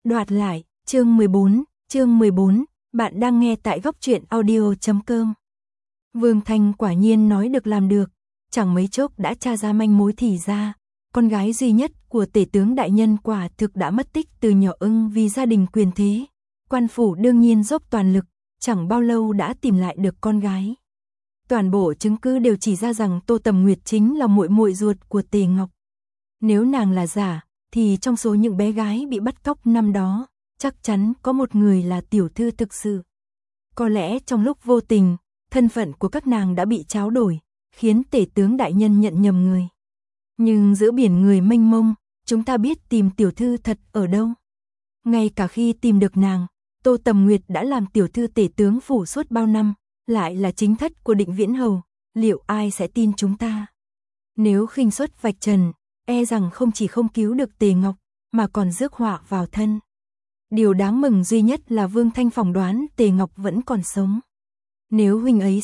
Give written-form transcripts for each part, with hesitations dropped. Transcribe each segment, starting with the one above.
Đoạt lại, chương 14, bạn đang nghe tại góc truyện audio.com. Vương Thanh quả nhiên nói được làm được, chẳng mấy chốc đã tra ra manh mối thì ra, con gái duy nhất của tể tướng đại nhân quả thực đã mất tích từ nhỏ vì gia đình quyền thế. Quan phủ đương nhiên dốc toàn lực, chẳng bao lâu đã tìm lại được con gái. Toàn bộ chứng cứ đều chỉ ra rằng Tô Tầm Nguyệt chính là muội muội ruột của Tề Ngọc. Nếu nàng là giả, thì trong số những bé gái bị bắt cóc năm đó, chắc chắn có một người là tiểu thư thực sự. Có lẽ trong lúc vô tình, thân phận của các nàng đã bị tráo đổi, khiến tể tướng đại nhân nhận nhầm người. Nhưng giữa biển người mênh mông, chúng ta biết tìm tiểu thư thật ở đâu. Ngay cả khi tìm được nàng, Tô Tầm Nguyệt đã làm tiểu thư tể tướng phủ suốt bao năm, lại là chính thất của Định Viễn Hầu, liệu ai sẽ tin chúng ta? Nếu khinh suất vạch trần, e rằng không chỉ không cứu được Tề Ngọc, mà còn rước họa vào thân. Điều đáng mừng duy nhất là Vương Thanh phỏng đoán Tề Ngọc vẫn còn sống. Nếu huynh ấy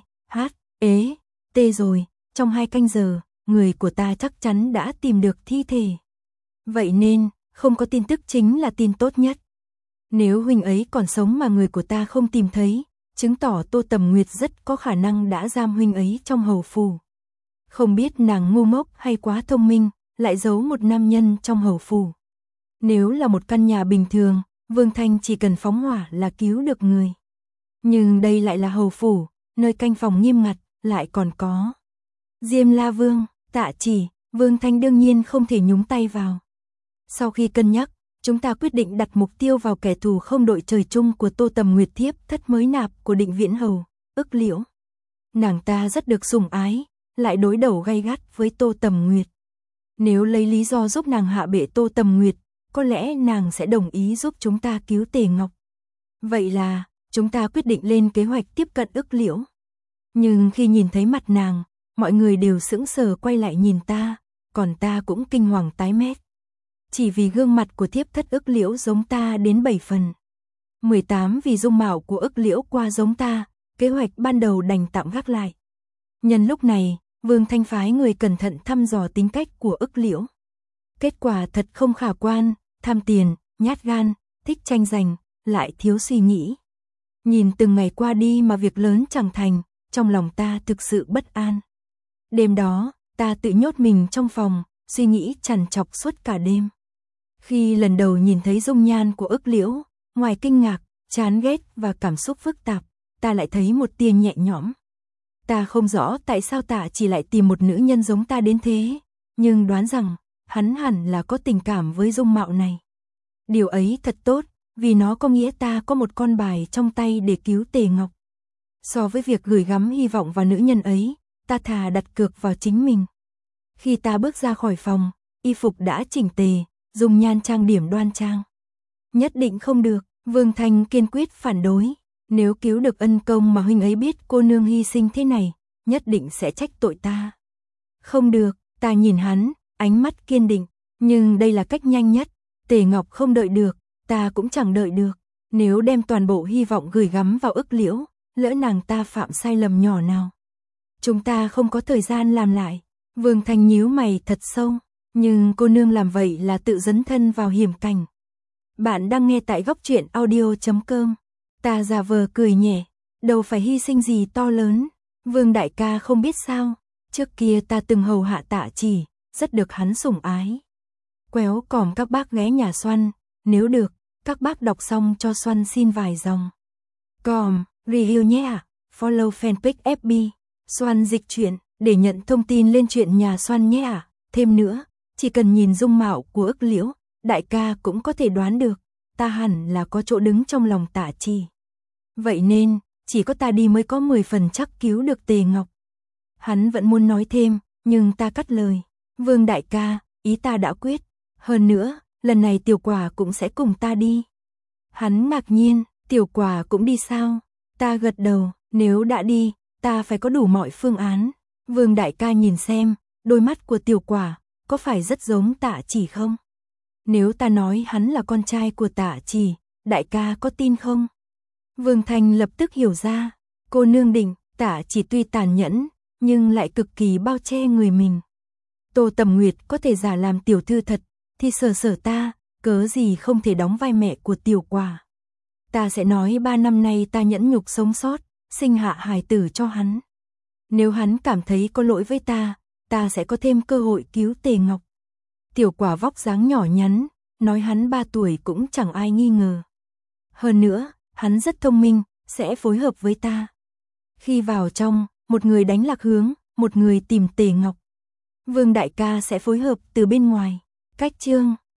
T rồi, trong 2 canh giờ, người của ta chắc chắn đã tìm được thi thể. Vậy nên, không có tin tức chính là tin tốt nhất. Nếu huynh ấy còn sống mà người của ta không tìm thấy, chứng tỏ Tô Tầm Nguyệt rất có khả năng đã giam huynh ấy trong hầu phủ. Không biết nàng ngu ngốc hay quá thông minh, lại giấu một nam nhân trong hầu phủ. Nếu là một căn nhà bình thường, Vương Thanh chỉ cần phóng hỏa là cứu được người. Nhưng đây lại là hầu phủ, nơi canh phòng nghiêm ngặt, lại còn có Diêm La Vương, Tạ Chỉ, Vương Thanh đương nhiên không thể nhúng tay vào. Sau khi cân nhắc, chúng ta quyết định đặt mục tiêu vào kẻ thù không đội trời chung của Tô Tầm Nguyệt, thiếp thất mới nạp của Định Viễn Hầu, Ức Liễu. Nàng ta rất được sủng ái, lại đối đầu gay gắt với Tô Tầm Nguyệt. Nếu lấy lý do giúp nàng hạ bệ Tô Tầm Nguyệt, có lẽ nàng sẽ đồng ý giúp chúng ta cứu Tề Ngọc. Vậy là, chúng ta quyết định lên kế hoạch tiếp cận Ức Liễu. Nhưng khi nhìn thấy mặt nàng, mọi người đều sững sờ quay lại nhìn ta, còn ta cũng kinh hoàng tái mét. Chỉ vì gương mặt của thiếp thất Ức Liễu giống ta đến 7 phần. 18 vì dung mạo của Ức Liễu qua giống ta, kế hoạch ban đầu đành tạm gác lại. Nhân lúc này, Vương Thanh phái người cẩn thận thăm dò tính cách của Ức Liễu. Kết quả thật không khả quan, tham tiền, nhát gan, thích tranh giành, lại thiếu suy nghĩ. Nhìn từng ngày qua đi mà việc lớn chẳng thành, trong lòng ta thực sự bất an. Đêm đó, ta tự nhốt mình trong phòng, suy nghĩ trằn trọc suốt cả đêm. Khi lần đầu nhìn thấy dung nhan của Ức Liễu, ngoài kinh ngạc, chán ghét và cảm xúc phức tạp, ta lại thấy một tia nhẹ nhõm. Ta không rõ tại sao Tạ Chỉ lại tìm một nữ nhân giống ta đến thế, nhưng đoán rằng, hắn hẳn là có tình cảm với dung mạo này. Điều ấy thật tốt, vì nó có nghĩa ta có một con bài trong tay để cứu Tề Ngọc. So với việc gửi gắm hy vọng vào nữ nhân ấy, ta thà đặt cược vào chính mình. Khi ta bước ra khỏi phòng, y phục đã chỉnh tề, dùng nhan trang điểm đoan trang. Nhất định không được, Vương Thanh kiên quyết phản đối. Nếu cứu được ân công mà huynh ấy biết cô nương hy sinh thế này, nhất định sẽ trách tội ta. Không được, ta nhìn hắn, ánh mắt kiên định, nhưng đây là cách nhanh nhất. Tề Ngọc không đợi được, ta cũng chẳng đợi được. Nếu đem toàn bộ hy vọng gửi gắm vào Ức Liễu, lỡ nàng ta phạm sai lầm nhỏ nào, chúng ta không có thời gian làm lại. Vương Thanh nhíu mày thật sâu, nhưng cô nương làm vậy là tự dấn thân vào hiểm cảnh. Bạn đang nghe tại góc truyện audio.com. Ta giả vờ cười nhẹ, đâu phải hy sinh gì to lớn. Vương đại ca không biết sao, trước kia ta từng hầu hạ Tạ Chỉ, rất được hắn sủng ái. Quéo còm các bác ghé nhà Xoăn, nếu được, các bác đọc xong cho Xoăn xin vài dòng. Còm, review nhé ạ, follow fanpage FB, Xoăn dịch truyện, để nhận thông tin lên chuyện nhà Xoăn nhé ạ. Thêm nữa, chỉ cần nhìn dung mạo của Ức Liễu, đại ca cũng có thể đoán được, ta hẳn là có chỗ đứng trong lòng Tạ Chỉ. Vậy nên, chỉ có ta đi mới có 10 phần chắc cứu được Tề Ngọc. Hắn vẫn muốn nói thêm, nhưng ta cắt lời. Vương đại ca, ý ta đã quyết. Hơn nữa, lần này Tiểu Quả cũng sẽ cùng ta đi. Hắn ngạc nhiên, Tiểu Quả cũng đi sao? Ta gật đầu, nếu đã đi, ta phải có đủ mọi phương án. Vương đại ca nhìn xem, đôi mắt của Tiểu Quả, có phải rất giống Tạ Chỉ không? Nếu ta nói hắn là con trai của Tạ Chỉ, đại ca có tin không? Vương Thanh lập tức hiểu ra, cô nương định, Tạ Chỉ tuy tàn nhẫn, nhưng lại cực kỳ bao che người mình. Tô Tầm Nguyệt có thể giả làm tiểu thư thật, thì sở ta, cớ gì không thể đóng vai mẹ của Tiểu Quả. Ta sẽ nói 3 năm nay ta nhẫn nhục sống sót, sinh hạ hài tử cho hắn. Nếu hắn cảm thấy có lỗi với ta sẽ có thêm cơ hội cứu Tề Ngọc. Tiểu Quả vóc dáng nhỏ nhắn, nói hắn 3 tuổi cũng chẳng ai nghi ngờ. Hơn nữa, hắn rất thông minh, sẽ phối hợp với ta. Khi vào trong, một người đánh lạc hướng, một người tìm Tề Ngọc. Vương đại ca sẽ phối hợp từ bên ngoài. Cách chương